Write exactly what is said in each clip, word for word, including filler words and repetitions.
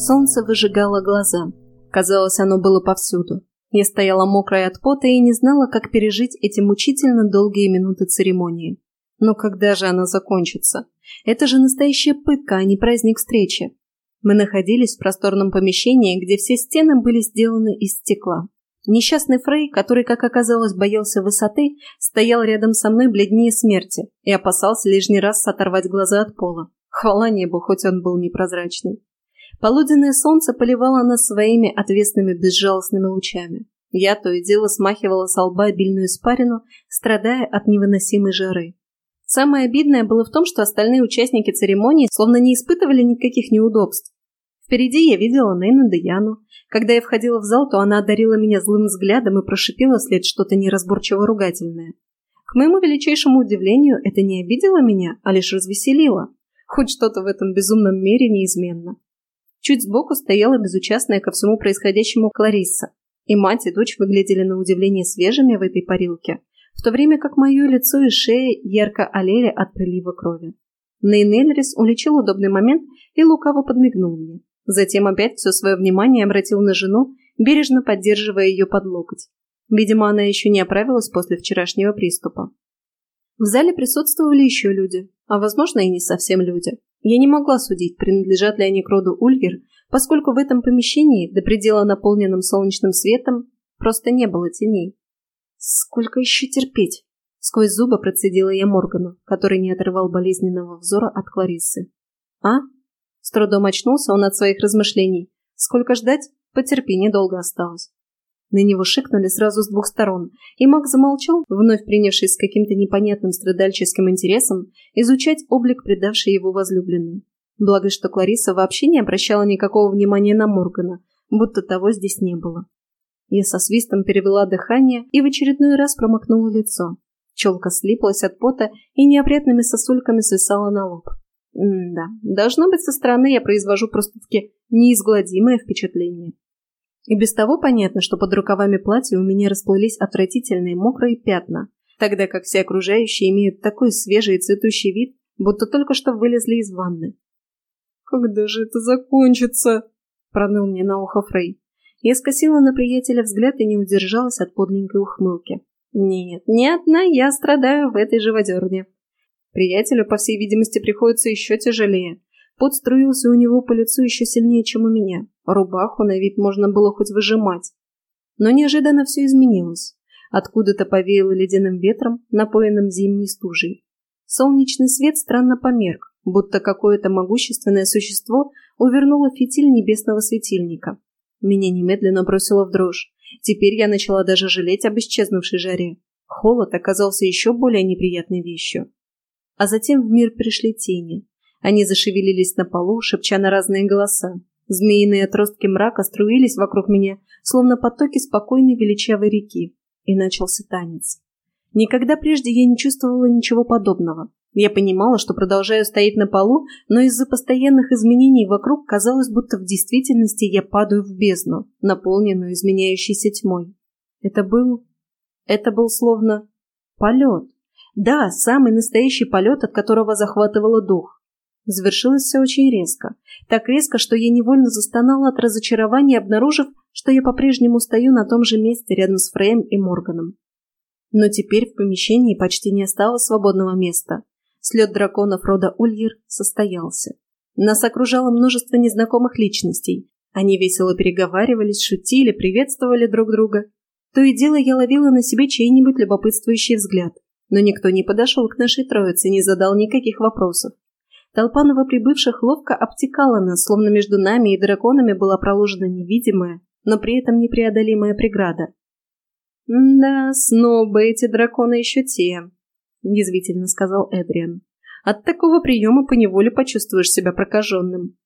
Солнце выжигало глаза. Казалось, оно было повсюду. Я стояла мокрая от пота и не знала, как пережить эти мучительно долгие минуты церемонии. Но когда же она закончится? Это же настоящая пытка, а не праздник встречи. Мы находились в просторном помещении, где все стены были сделаны из стекла. Несчастный Фрей, который, как оказалось, боялся высоты, стоял рядом со мной бледнее смерти и опасался лишний раз оторвать глаза от пола. Хвала небу, хоть он был непрозрачный. Полуденное солнце поливало нас своими отвесными безжалостными лучами. Я то и дело смахивала со лба обильную испарину, страдая от невыносимой жары. Самое обидное было в том, что остальные участники церемонии словно не испытывали никаких неудобств. Впереди я видела Нейну Деяну. Когда я входила в зал, то она одарила меня злым взглядом и прошипела вслед что-то неразборчиво ругательное. К моему величайшему удивлению, это не обидело меня, а лишь развеселило. Хоть что-то в этом безумном мире неизменно. Чуть сбоку стояла безучастная ко всему происходящему Кларисса, и мать и дочь выглядели на удивление свежими в этой парилке, в то время как мое лицо и шея ярко олели от прилива крови. Нейн Эльрис уличил удобный момент и лукаво подмигнул мне. Затем опять все свое внимание обратил на жену, бережно поддерживая ее под локоть. Видимо, она еще не оправилась после вчерашнего приступа. В зале присутствовали еще люди, а, возможно, и не совсем люди. Я не могла судить, принадлежат ли они к роду Ульгер, поскольку в этом помещении, до предела наполненном солнечным светом, просто не было теней. «Сколько еще терпеть?» — сквозь зубы процедила я Моргану, который не отрывал болезненного взора от Клариссы. «А?» — с трудом очнулся он от своих размышлений. «Сколько ждать? Потерпи, недолго осталось». На него шикнули сразу с двух сторон, и маг замолчал, вновь принявшись с каким-то непонятным страдальческим интересом изучать облик предавшей его возлюбленной. Благо, что Кларисса вообще не обращала никакого внимания на Моргана, будто того здесь не было. Я со свистом перевела дыхание и в очередной раз промокнула лицо. Челка слиплась от пота и неопрятными сосульками свисала на лоб. М-да, должно быть, со стороны я произвожу просто-таки неизгладимое впечатление. И без того понятно, что под рукавами платья у меня расплылись отвратительные мокрые пятна, тогда как все окружающие имеют такой свежий и цветущий вид, будто только что вылезли из ванны. «Когда же это закончится?» — проныл мне на ухо Фрей. Я скосила на приятеля взгляд и не удержалась от подленькой ухмылки. «Нет, не одна я страдаю в этой живодерне. Приятелю, по всей видимости, приходится еще тяжелее. Пот струился у него по лицу еще сильнее, чем у меня. Рубаху на вид можно было хоть выжимать. Но неожиданно все изменилось. Откуда-то повеяло ледяным ветром, напоенным зимней стужей. Солнечный свет странно померк, будто какое-то могущественное существо увернуло фитиль небесного светильника. Меня немедленно бросило в дрожь. Теперь я начала даже жалеть об исчезнувшей жаре. Холод оказался еще более неприятной вещью. А затем в мир пришли тени. Они зашевелились на полу, шепча на разные голоса. Змеиные отростки мрака струились вокруг меня, словно потоки спокойной величавой реки. И начался танец. Никогда прежде я не чувствовала ничего подобного. Я понимала, что продолжаю стоять на полу, но из-за постоянных изменений вокруг казалось, будто в действительности я падаю в бездну, наполненную изменяющейся тьмой. Это был... Это был словно... полет. Да, самый настоящий полет, от которого захватывало дух. Завершилось все очень резко. Так резко, что я невольно застонала от разочарования, обнаружив, что я по-прежнему стою на том же месте рядом с Фреем и Морганом. Но теперь в помещении почти не осталось свободного места. Слет драконов рода Ульгер состоялся. Нас окружало множество незнакомых личностей. Они весело переговаривались, шутили, приветствовали друг друга. То и дело я ловила на себе чей-нибудь любопытствующий взгляд. Но никто не подошел к нашей троице, не задал никаких вопросов. Толпа новоприбывших ловко обтекала нас, словно между нами и драконами была проложена невидимая, но при этом непреодолимая преграда. «Да, снобы эти драконы еще те», — язвительно сказал Эдриан. «От такого приема поневоле почувствуешь себя прокаженным».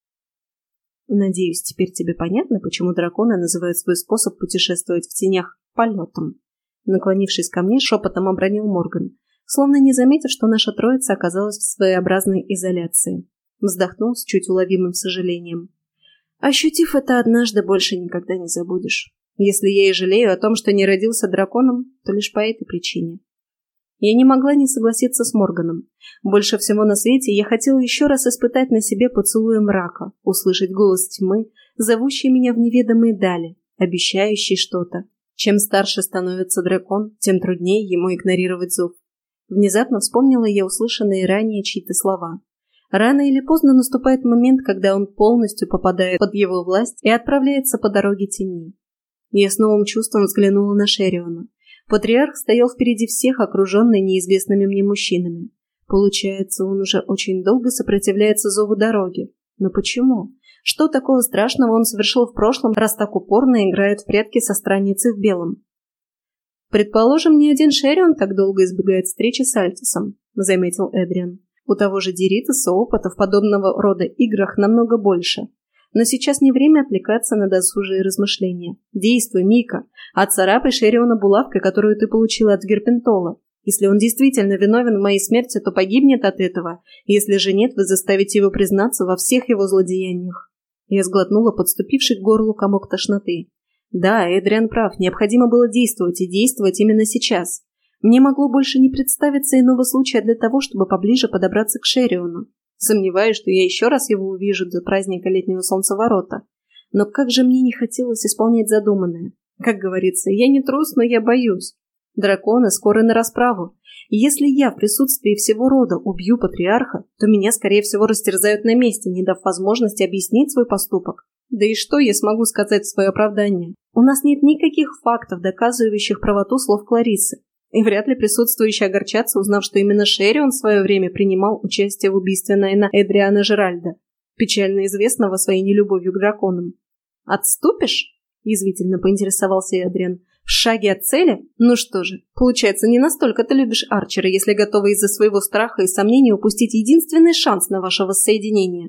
«Надеюсь, теперь тебе понятно, почему драконы называют свой способ путешествовать в тенях полетом?» Наклонившись ко мне, шепотом обронил Морган, словно не заметив, что наша троица оказалась в своеобразной изоляции. Вздохнул с чуть уловимым сожалением. Ощутив это однажды, больше никогда не забудешь. Если я и жалею о том, что не родился драконом, то лишь по этой причине. Я не могла не согласиться с Морганом. Больше всего на свете я хотела еще раз испытать на себе поцелуй мрака, услышать голос тьмы, зовущий меня в неведомые дали, обещающий что-то. Чем старше становится дракон, тем труднее ему игнорировать зов. Внезапно вспомнила я услышанные ранее чьи-то слова. Рано или поздно наступает момент, когда он полностью попадает под его власть и отправляется по дороге теней. Я с новым чувством взглянула на Шериона. Патриарх стоял впереди всех, окруженный неизвестными мне мужчинами. Получается, он уже очень долго сопротивляется зову дороги. Но почему? Что такого страшного он совершил в прошлом, раз так упорно играет в прятки со странницей в белом? «Предположим, не один Шерион так долго избегает встречи с Альтисом», — заметил Эдриан. «У того же Диритаса опыта в подобного рода играх намного больше. Но сейчас не время отвлекаться на досужие размышления. Действуй, Мика, отцарапай Шериона булавкой, которую ты получила от Герпентола. Если он действительно виновен в моей смерти, то погибнет от этого. Если же нет, вы заставите его признаться во всех его злодеяниях». Я сглотнула подступивший к горлу комок тошноты. Да, Эдриан прав, необходимо было действовать, и действовать именно сейчас. Мне могло больше не представиться иного случая для того, чтобы поближе подобраться к Шериону. Сомневаюсь, что я еще раз его увижу до праздника летнего солнцеворота. Но как же мне не хотелось исполнять задуманное. Как говорится, я не трус, но я боюсь. Драконы скоро на расправу. И если я в присутствии всего рода убью патриарха, то меня, скорее всего, растерзают на месте, не дав возможности объяснить свой поступок. Да и что я смогу сказать в свое оправдание? У нас нет никаких фактов, доказывающих правоту слов Клариссы. И вряд ли присутствующие огорчатся, узнав, что именно Шерион в свое время принимал участие в убийстве Найна Эдриана Жеральда, печально известного своей нелюбовью к драконам. «Отступишь?» – язвительно поинтересовался Эдриан. «В шаге от цели? Ну что же, получается, не настолько ты любишь Арчера, если готова из-за своего страха и сомнений упустить единственный шанс на ваше воссоединение».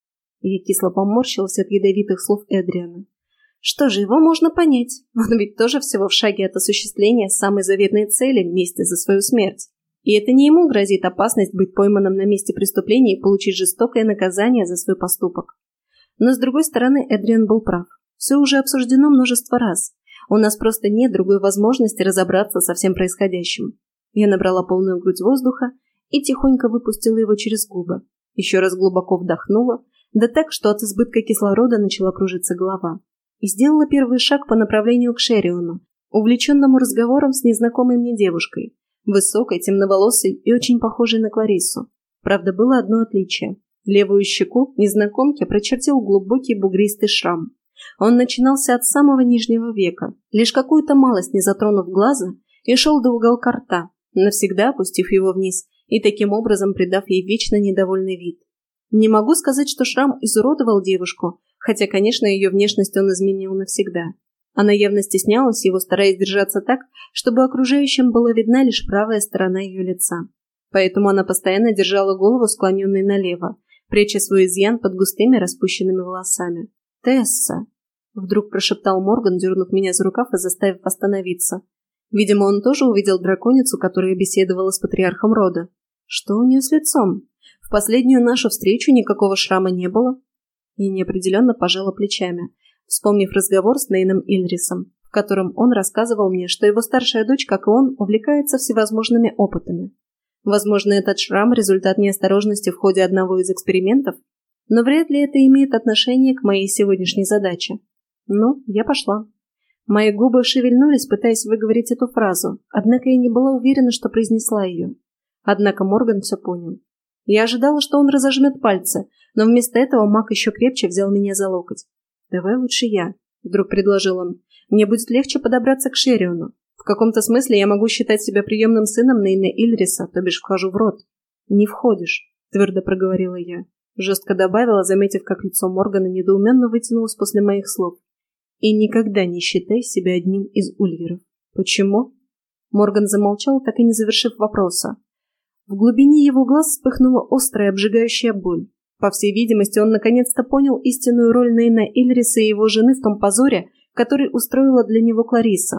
Я кисло поморщилась от ядовитых слов Эдриана. Что же, его можно понять. Он ведь тоже всего в шаге от осуществления самой заветной цели вместе за свою смерть. И это не ему грозит опасность быть пойманным на месте преступления и получить жестокое наказание за свой поступок. Но с другой стороны, Эдриан был прав. Все уже обсуждено множество раз. У нас просто нет другой возможности разобраться со всем происходящим. Я набрала полную грудь воздуха и тихонько выпустила его через губы. Еще раз глубоко вдохнула, да так, что от избытка кислорода начала кружиться голова. И сделала первый шаг по направлению к Шериону, увлеченному разговором с незнакомой мне девушкой, высокой, темноволосой и очень похожей на Клариссу. Правда, было одно отличие. Левую щеку незнакомки прочертил глубокий бугристый шрам. Он начинался от самого нижнего века, лишь какую-то малость не затронув глаза, и шел до уголка рта, навсегда опустив его вниз и таким образом придав ей вечно недовольный вид. Не могу сказать, что шрам изуродовал девушку, хотя, конечно, ее внешность он изменил навсегда. Она явно стеснялась его, стараясь держаться так, чтобы окружающим была видна лишь правая сторона ее лица. Поэтому она постоянно держала голову, склоненной налево, пряча свой изъян под густыми распущенными волосами. «Тесса!» — вдруг прошептал Морган, дернув меня за рукав и заставив остановиться. Видимо, он тоже увидел драконицу, которая беседовала с патриархом рода. Что у нее с лицом? В последнюю нашу встречу никакого шрама не было. И неопределенно пожала плечами, вспомнив разговор с Нейном Ильрисом, в котором он рассказывал мне, что его старшая дочь, как и он, увлекается всевозможными опытами. Возможно, этот шрам – результат неосторожности в ходе одного из экспериментов, но вряд ли это имеет отношение к моей сегодняшней задаче. Ну, я пошла. Мои губы шевельнулись, пытаясь выговорить эту фразу, однако я не была уверена, что произнесла ее. Однако Морган все понял. Я ожидала, что он разожмет пальцы, но вместо этого маг еще крепче взял меня за локоть. «Давай лучше я», — вдруг предложил он. «Мне будет легче подобраться к Шериону. В каком-то смысле я могу считать себя приемным сыном Нейна Ильриса, то бишь вхожу в род». «Не входишь», — твердо проговорила я. Жестко добавила, заметив, как лицо Моргана недоуменно вытянулось после моих слов. «И никогда не считай себя одним из ульеров». «Почему?» Морган замолчал, так и не завершив вопроса. В глубине его глаз вспыхнула острая обжигающая боль. По всей видимости, он наконец-то понял истинную роль Нейна Ильриса и его жены в том позоре, который устроила для него Кларисса.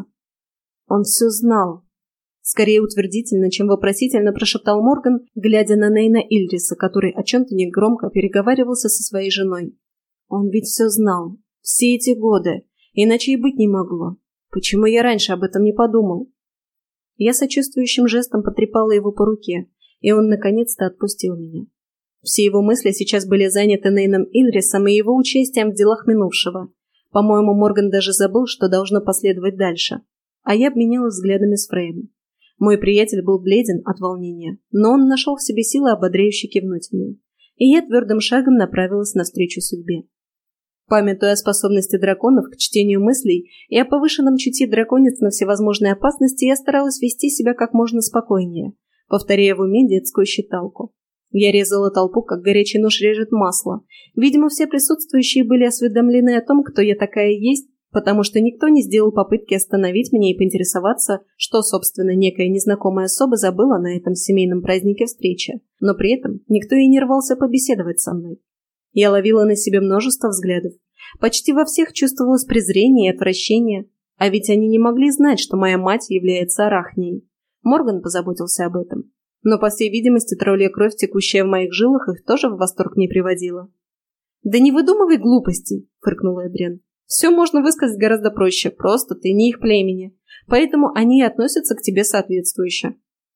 Он все знал. Скорее утвердительно, чем вопросительно прошептал Морган, глядя на Нейна Ильриса, который о чем-то негромко переговаривался со своей женой. Он ведь все знал. Все эти годы. Иначе и быть не могло. Почему я раньше об этом не подумал? Я сочувствующим жестом потрепала его по руке, и он наконец-то отпустил меня. Все его мысли сейчас были заняты Нейном Ильрисом и его участием в делах минувшего. По-моему, Морган даже забыл, что должно последовать дальше. А я обменялась взглядами с Фрейм. Мой приятель был бледен от волнения, но он нашел в себе силы ободряюще кивнуть мне. И я твердым шагом направилась навстречу судьбе. Памятуя о способности драконов к чтению мыслей и о повышенном чутье драконец на всевозможные опасности, я старалась вести себя как можно спокойнее, повторяя в уме детскую считалку. Я резала толпу, как горячий нож режет масло. Видимо, все присутствующие были осведомлены о том, кто я такая есть, потому что никто не сделал попытки остановить меня и поинтересоваться, что, собственно, некая незнакомая особа забыла на этом семейном празднике встречи, но при этом никто и не рвался побеседовать со мной. Я ловила на себе множество взглядов. Почти во всех чувствовалось презрение и отвращение, а ведь они не могли знать, что моя мать является Арахнией. Морган позаботился об этом. Но, по всей видимости, троллья кровь, текущая в моих жилах, их тоже в восторг не приводила. «Да не выдумывай глупостей!» — фыркнула Эдриан. «Все можно высказать гораздо проще, просто ты не их племени, поэтому они и относятся к тебе соответствующе».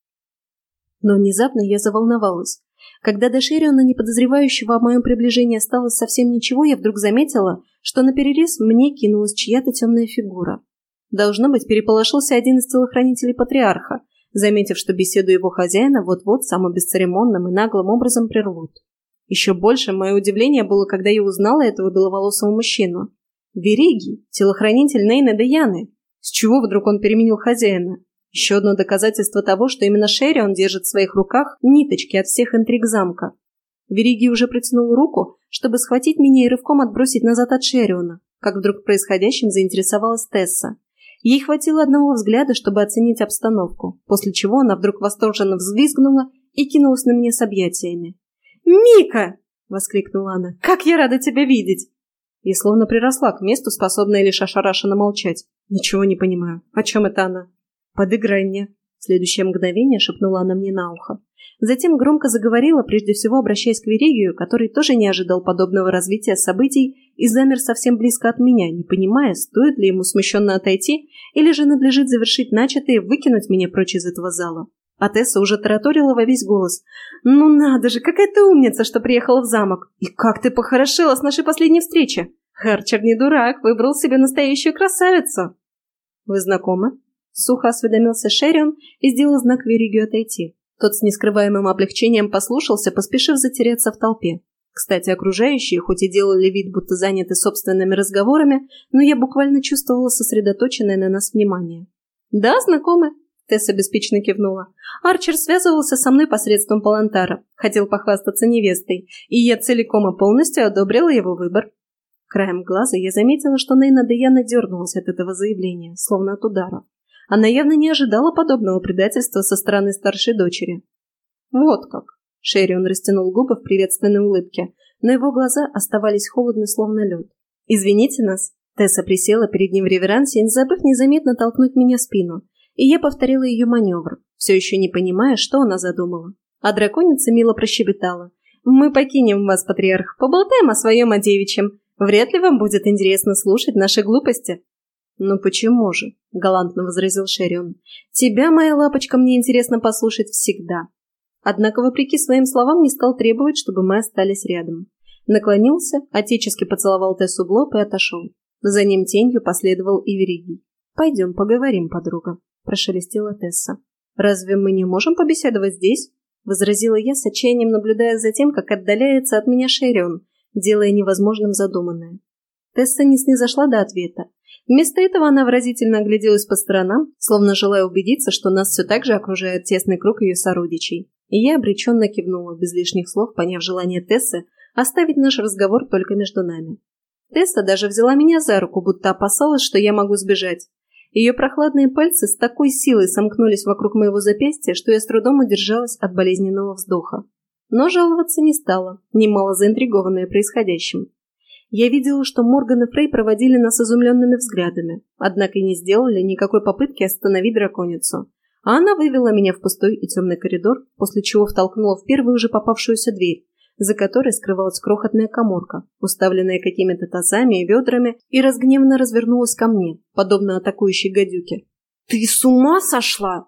Но внезапно я заволновалась. Когда до Шериона, не подозревающего о моем приближении, осталось совсем ничего, я вдруг заметила, что наперерез мне кинулась чья-то темная фигура. Должно быть, переполошился один из телохранителей патриарха, заметив, что беседу его хозяина вот-вот самым бесцеремонным и наглым образом прервут. Еще больше мое удивление было, когда я узнала этого беловолосого мужчину. Веригий, телохранитель Нейна Деяны. С чего вдруг он переменил хозяина? Еще одно доказательство того, что именно Шерион держит в своих руках ниточки от всех интриг замка. Веригий уже протянул руку, чтобы схватить меня и рывком отбросить назад от Шериона, как вдруг происходящим заинтересовалась Тесса. Ей хватило одного взгляда, чтобы оценить обстановку, после чего она вдруг восторженно взвизгнула и кинулась на меня с объятиями. «Мика!» — воскликнула она. «Как я рада тебя видеть!» И словно приросла к месту, способная лишь ошарашенно молчать. «Ничего не понимаю. О чем это она?» «Подыграй мне!» В следующее мгновение шепнула она мне на ухо. Затем громко заговорила, прежде всего обращаясь к Веригию, который тоже не ожидал подобного развития событий и замер совсем близко от меня, не понимая, стоит ли ему смущенно отойти или же надлежит завершить начатое и выкинуть меня прочь из этого зала. А Тесса уже тараторила во весь голос. «Ну надо же, какая ты умница, что приехала в замок! И как ты похорошела с нашей последней встречи! Арчер не дурак, выбрал себе настоящую красавицу!» «Вы знакомы?» — сухо осведомился Шерион и сделал знак Веригию отойти. Тот с нескрываемым облегчением послушался, поспешив затеряться в толпе. Кстати, окружающие, хоть и делали вид, будто заняты собственными разговорами, но я буквально чувствовала сосредоточенное на нас внимание. «Да, знакомы», — Тесса беспечно кивнула. «Арчер связывался со мной посредством Палантара, хотел похвастаться невестой, и я целиком и полностью одобрила его выбор». Краем глаза я заметила, что Нейна Деяна дернулась от этого заявления, словно от удара. Она явно не ожидала подобного предательства со стороны старшей дочери. «Вот как!» — Шерион растянул губы в приветственной улыбке, но его глаза оставались холодны, словно лед. «Извините нас!» Тесса присела перед ним в реверансе, не забыв незаметно толкнуть меня в спину, и я повторила ее маневр, все еще не понимая, что она задумала. А драконица мило прощебетала. «Мы покинем вас, патриарх, поболтаем о своем, о девичьем. Вряд ли вам будет интересно слушать наши глупости». «Ну почему же?» — галантно возразил Шерион. «Тебя, моя лапочка, мне интересно послушать всегда». Однако, вопреки своим словам, не стал требовать, чтобы мы остались рядом. Наклонился, отечески поцеловал Тессу в лоб и отошел. За ним тенью последовал и Веригий. «Пойдем поговорим, подруга», — прошелестела Тесса. «Разве мы не можем побеседовать здесь?» — возразила я с отчаянием, наблюдая за тем, как отдаляется от меня Шерион, делая невозможным задуманное. Тесса не снизошла до ответа. Вместо этого она выразительно огляделась по сторонам, словно желая убедиться, что нас все так же окружает тесный круг ее сородичей. И я обреченно кивнула, без лишних слов, поняв желание Тессы оставить наш разговор только между нами. Тесса даже взяла меня за руку, будто опасалась, что я могу сбежать. Ее прохладные пальцы с такой силой сомкнулись вокруг моего запястья, что я с трудом удержалась от болезненного вздоха. Но жаловаться не стала, немало заинтригованная происходящим. Я видела, что Морган и Фрей проводили нас изумленными взглядами, однако не сделали никакой попытки остановить драконицу. А она вывела меня в пустой и темный коридор, после чего втолкнула в первую же попавшуюся дверь, за которой скрывалась крохотная каморка, уставленная какими-то тазами и ведрами, и разгневанно развернулась ко мне, подобно атакующей гадюке. «Ты с ума сошла?»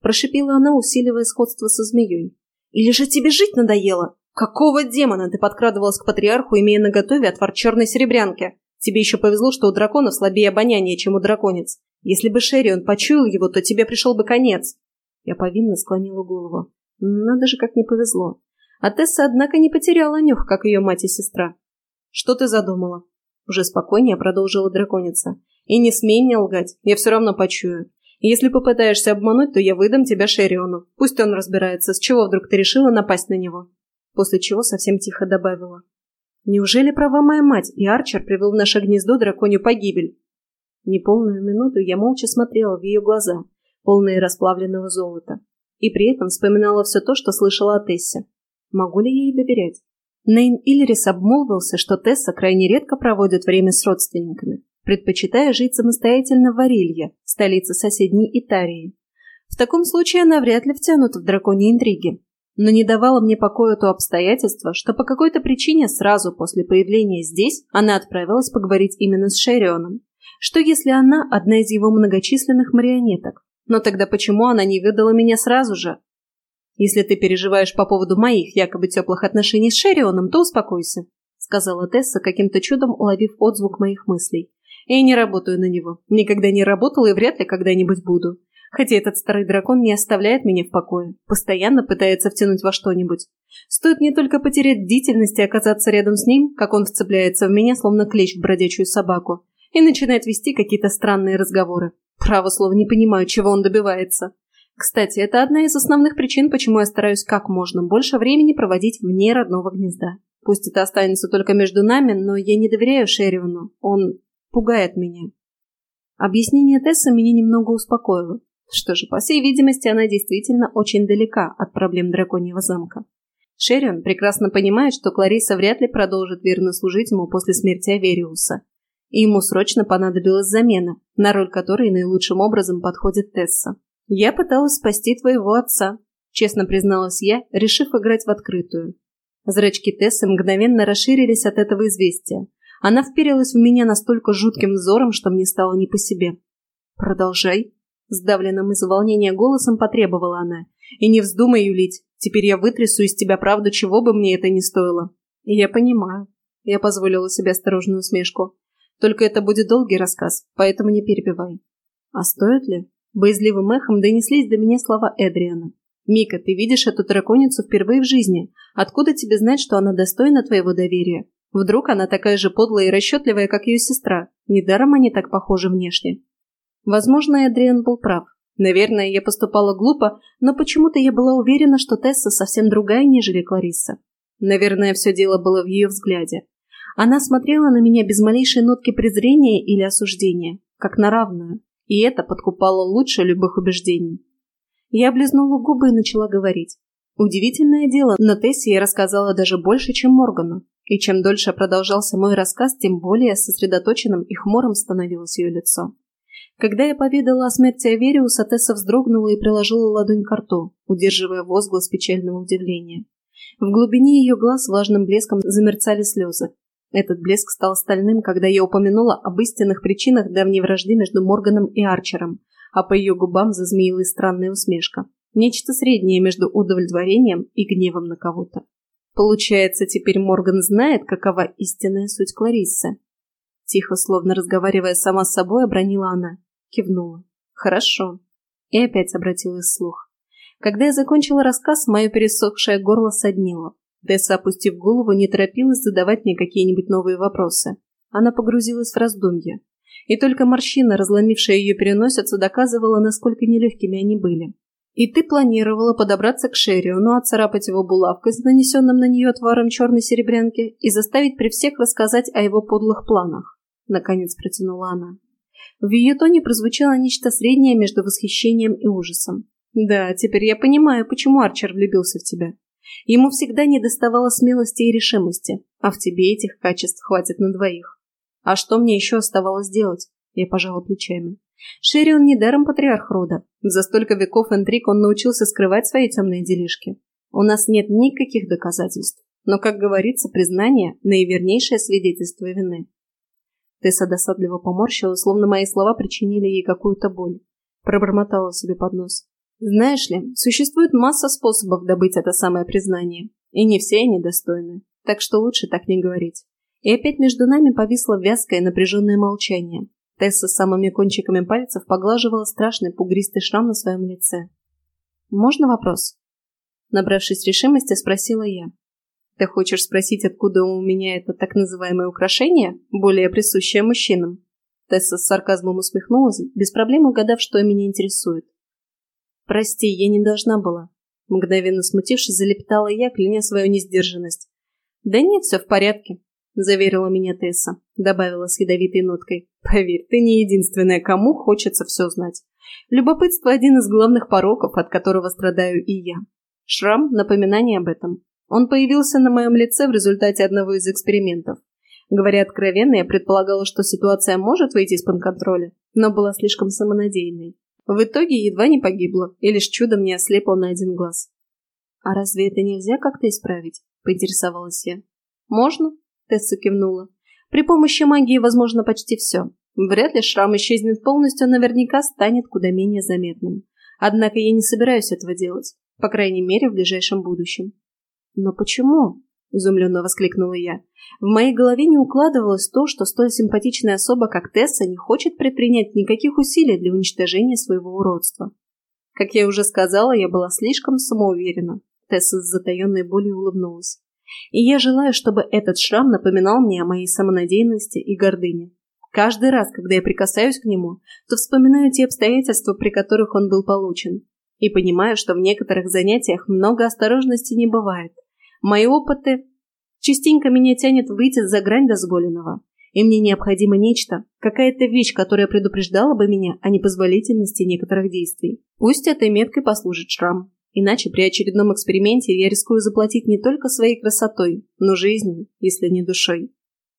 Прошипела она, усиливая сходство со змеей. «Или же тебе жить надоело? Какого демона ты подкрадывалась к патриарху, имея наготове отвар черной серебрянки? Тебе еще повезло, что у драконов слабее обоняние, чем у драконец. Если бы Шерион почуял его, то тебе пришел бы конец». Я повинно склонила голову. Надо же, как не повезло. А Тесса, однако, не потеряла нюх, как ее мать и сестра. «Что ты задумала?» Уже спокойнее продолжила драконица. «И не смей мне лгать, я все равно почую. Если попытаешься обмануть, то я выдам тебя Шериону. Пусть он разбирается, с чего вдруг ты решила напасть на него». После чего совсем тихо добавила. «Неужели права моя мать, и Арчер привел в наше гнездо драконью погибель?» Неполную минуту я молча смотрела в ее глаза, полные расплавленного золота, и при этом вспоминала все то, что слышала о Тессе. Могу ли я ей доверять? Нейн Иллирис обмолвился, что Тесса крайне редко проводит время с родственниками, предпочитая жить самостоятельно в Арилье, столице соседней Итарии. В таком случае она вряд ли втянута в драконьи интриги. Но не давало мне покоя то обстоятельство, что по какой-то причине сразу после появления здесь она отправилась поговорить именно с Шерионом. Что если она одна из его многочисленных марионеток? Но тогда почему она не выдала меня сразу же? «Если ты переживаешь по поводу моих якобы теплых отношений с Шерионом, то успокойся», сказала Тесса, каким-то чудом уловив отзвук моих мыслей. «Я не работаю на него. Никогда не работала и вряд ли когда-нибудь буду. Хотя этот старый дракон не оставляет меня в покое. Постоянно пытается втянуть во что-нибудь. Стоит мне только потерять бдительность и оказаться рядом с ним, как он вцепляется в меня, словно клещ в бродячую собаку, и начинает вести какие-то странные разговоры. Право слово, не понимаю, чего он добивается. Кстати, это одна из основных причин, почему я стараюсь как можно больше времени проводить вне родного гнезда. Пусть это останется только между нами, но я не доверяю Шериону. Он пугает меня». Объяснение Тессы меня немного успокоило. Что же, по всей видимости, она действительно очень далека от проблем драконьего замка. Шерион прекрасно понимает, что Клариса вряд ли продолжит верно служить ему после смерти Авериуса. И ему срочно понадобилась замена, на роль которой наилучшим образом подходит Тесса. «Я пыталась спасти твоего отца», — честно призналась я, решив играть в открытую. Зрачки Тессы мгновенно расширились от этого известия. Она вперилась в меня настолько жутким взором, что мне стало не по себе. «Продолжай», — сдавленным из-за волнения голосом потребовала она. «И не вздумай юлить. Теперь я вытрясу из тебя правду, чего бы мне это ни стоило». «Я понимаю». Я позволила себе осторожную усмешку. «Только это будет долгий рассказ, поэтому не перебивай». «А стоит ли?» Боязливым эхом донеслись до меня слова Эдриана. «Мика, ты видишь эту драконицу впервые в жизни. Откуда тебе знать, что она достойна твоего доверия? Вдруг она такая же подлая и расчетливая, как ее сестра? Недаром они так похожи внешне». Возможно, Эдриан был прав. Наверное, я поступала глупо, но почему-то я была уверена, что Тесса совсем другая, нежели Клариса. Наверное, все дело было в ее взгляде. Она смотрела на меня без малейшей нотки презрения или осуждения, как на равную, и это подкупало лучше любых убеждений. Я облизнула губы и начала говорить. Удивительное дело, но Тессе я рассказала даже больше, чем Моргану, и чем дольше продолжался мой рассказ, тем более сосредоточенным и хмурым становилось ее лицо. Когда я поведала о смерти Авериуса, Тесса вздрогнула и приложила ладонь к рту, удерживая возглас печального удивления. В глубине ее глаз влажным блеском замерцали слезы. Этот блеск стал стальным, когда я упомянула об истинных причинах давней вражды между Морганом и Арчером, а по ее губам зазмеилась странная усмешка. Нечто среднее между удовлетворением и гневом на кого-то. Получается, теперь Морган знает, какова истинная суть Клариссы. Тихо, словно разговаривая сама с собой, обронила она. Кивнула. «Хорошо». И опять обратилась вслух. Когда я закончила рассказ, мое пересохшее горло соднило. Тесса, опустив голову, не торопилась задавать мне какие-нибудь новые вопросы. Она погрузилась в раздумья. И только морщина, разломившая ее переносицу, доказывала, насколько нелегкими они были. «И ты планировала подобраться к Шериону, отцарапать его булавкой с нанесенным на нее отваром черной серебрянки и заставить при всех рассказать о его подлых планах», — наконец протянула она. В ее тоне прозвучало нечто среднее между восхищением и ужасом. «Да, теперь я понимаю, почему Арчер влюбился в тебя. Ему всегда недоставало смелости и решимости, а в тебе этих качеств хватит на двоих. А что мне еще оставалось делать?» Я пожала плечами. Шерион недаром патриарх рода. За столько веков интриг он научился скрывать свои темные делишки. У нас нет никаких доказательств, но, как говорится, признание – наивернейшее свидетельство вины. Тесса досадливо поморщилась, словно мои слова причинили ей какую-то боль. Пробормотала себе под нос. Знаешь ли, существует масса способов добыть это самое признание, и не все они достойны, так что лучше так не говорить. И опять между нами повисло вязкое напряженное молчание. Тесса самыми кончиками пальцев поглаживала страшный пугристый шрам на своем лице. «Можно вопрос?» Набравшись решимости, спросила я. «Ты хочешь спросить, откуда у меня это так называемое украшение, более присущее мужчинам?» Тесса с сарказмом усмехнулась, без проблем угадав, что меня интересует. «Прости, я не должна была». Мгновенно смутившись, залепетала я, кляня свою несдержанность. «Да нет, все в порядке», — заверила меня Тесса, добавила с ядовитой ноткой. «Поверь, ты не единственная, кому хочется все знать. Любопытство — один из главных пороков, от которого страдаю и я. Шрам — напоминание об этом. Он появился на моем лице в результате одного из экспериментов. Говоря откровенно, я предполагала, что ситуация может выйти из-под контроля, но была слишком самонадеянной. В итоге едва не погибла и лишь чудом не ослепла на один глаз». «А разве это нельзя как-то исправить?» – поинтересовалась я. «Можно?» – Тесса кивнула. «При помощи магии возможно почти все. Вряд ли шрам исчезнет полностью, наверняка станет куда менее заметным. Однако я не собираюсь этого делать, по крайней мере, в ближайшем будущем». «Но почему?» – изумленно воскликнула я. В моей голове не укладывалось то, что столь симпатичная особа, как Тесса, не хочет предпринять никаких усилий для уничтожения своего уродства. Как я уже сказала, я была слишком самоуверена. Тесса с затаенной болью улыбнулась. И я желаю, чтобы этот шрам напоминал мне о моей самонадеянности и гордыне. Каждый раз, когда я прикасаюсь к нему, то вспоминаю те обстоятельства, при которых он был получен. И понимаю, что в некоторых занятиях много осторожности не бывает. Мои опыты... Частенько меня тянет выйти за грань дозволенного, и мне необходимо нечто, какая-то вещь, которая предупреждала бы меня о непозволительности некоторых действий. Пусть этой меткой послужит шрам, иначе при очередном эксперименте я рискую заплатить не только своей красотой, но жизнью, если не душой.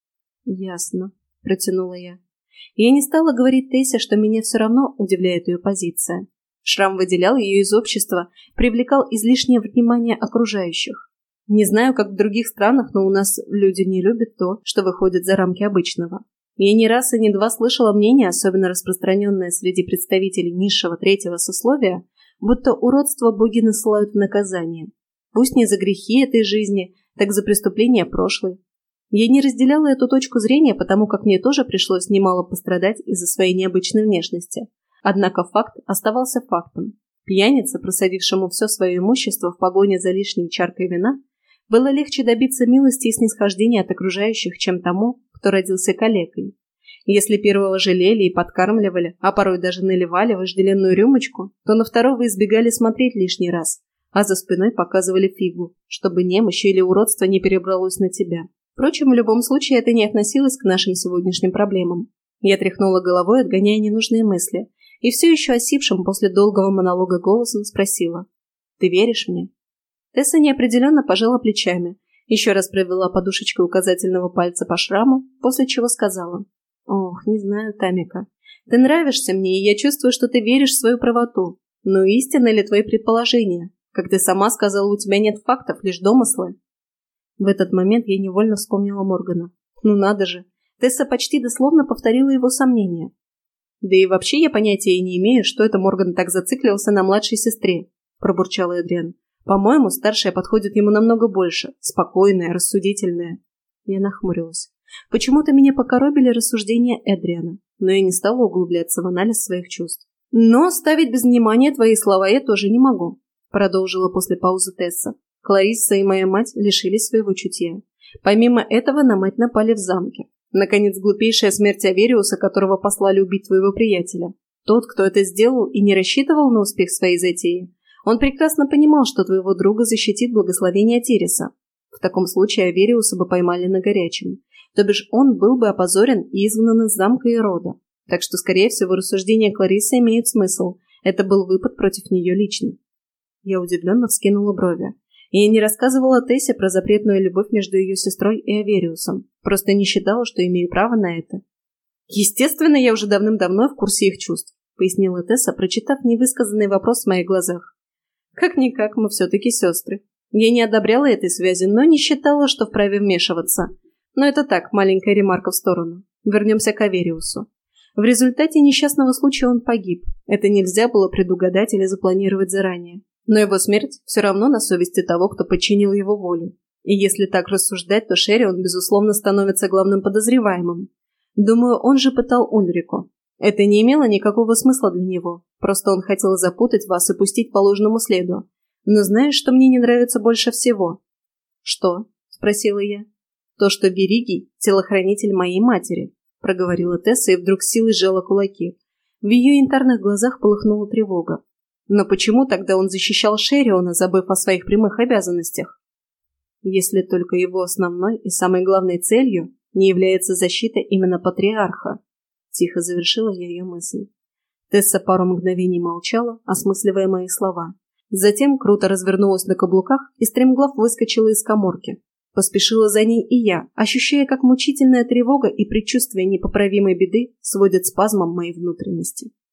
«Ясно», – протянула я. Я не стала говорить Тессе, что меня все равно удивляет ее позиция. Шрам выделял ее из общества, привлекал излишнее внимание окружающих. Не знаю, как в других странах, но у нас люди не любят то, что выходит за рамки обычного. Я не раз и не два слышала мнение, особенно распространенное среди представителей низшего третьего сословия, будто уродство боги насылают в наказание. Пусть не за грехи этой жизни, так за преступления прошлой. Я не разделяла эту точку зрения, потому как мне тоже пришлось немало пострадать из-за своей необычной внешности. Однако факт оставался фактом. Пьянице, просадившему все свое имущество в погоне за лишней чаркой вина, было легче добиться милости и снисхождения от окружающих, чем тому, кто родился калекой. Если первого жалели и подкармливали, а порой даже наливали вожделенную рюмочку, то на второго избегали смотреть лишний раз, а за спиной показывали фигу, чтобы немощь или уродство не перебралось на тебя. Впрочем, в любом случае это не относилось к нашим сегодняшним проблемам. Я тряхнула головой, отгоняя ненужные мысли, и все еще осипшим после долгого монолога голосом спросила: «Ты веришь мне?» Тесса неопределенно пожала плечами, еще раз провела подушечкой указательного пальца по шраму, после чего сказала: «Ох, не знаю, Тамика. Ты нравишься мне, и я чувствую, что ты веришь в свою правоту. Но истинны ли твои предположения? Как ты сама сказала, у тебя нет фактов, лишь домыслы». В этот момент я невольно вспомнила Моргана. Ну надо же, Тесса почти дословно повторила его сомнения. «Да и вообще я понятия не имею, что это Морган так зациклился на младшей сестре», – пробурчала Эдриан. «По-моему, старшая подходит ему намного больше, спокойная, рассудительная». Я нахмурилась. Почему-то меня покоробили рассуждения Эдриана, но я не стала углубляться в анализ своих чувств. «Но оставить без внимания твои слова я тоже не могу», – продолжила после паузы Тесса. «Кларисса и моя мать лишились своего чутья. Помимо этого на мать напали в замке. Наконец, глупейшая смерть Авериуса, которого послали убить твоего приятеля. Тот, кто это сделал и не рассчитывал на успех своей затеи, он прекрасно понимал, что твоего друга защитит благословение Тириса. В таком случае Авериуса бы поймали на горячем. То бишь он был бы опозорен и изгнан из замка и рода. Так что, скорее всего, рассуждения Клариссы имеют смысл. Это был выпад против нее лично». Я удивленно вскинула брови. Я не рассказывала Тессе про запретную любовь между ее сестрой и Авериусом. Просто не считала, что имею право на это. «Естественно, я уже давным-давно в курсе их чувств», — пояснила Тесса, прочитав невысказанный вопрос в моих глазах. «Как-никак, мы все-таки сестры. Я не одобряла этой связи, но не считала, что вправе вмешиваться. Но это так, маленькая ремарка в сторону. Вернемся к Авериусу. В результате несчастного случая он погиб. Это нельзя было предугадать или запланировать заранее. Но его смерть все равно на совести того, кто подчинил его волю. И если так рассуждать, то Шерион, безусловно, становится главным подозреваемым. Думаю, он же пытал Ульрику. Это не имело никакого смысла для него. Просто он хотел запутать вас и пустить по ложному следу. Но знаешь, что мне не нравится больше всего? Что? Спросила я. То, что Беригий – телохранитель моей матери, проговорила Тесса и вдруг силой сжала кулаки. В ее янтарных глазах полыхнула тревога. Но почему тогда он защищал Шериона, забыв о своих прямых обязанностях? Если только его основной и самой главной целью не является защита именно патриарха. Тихо завершила я ее мысль. Тесса пару мгновений молчала, осмысливая мои слова. Затем круто развернулась на каблуках и стремглав выскочила из каморки. Поспешила за ней и я, ощущая, как мучительная тревога и предчувствие непоправимой беды сводят спазмом мои внутренности.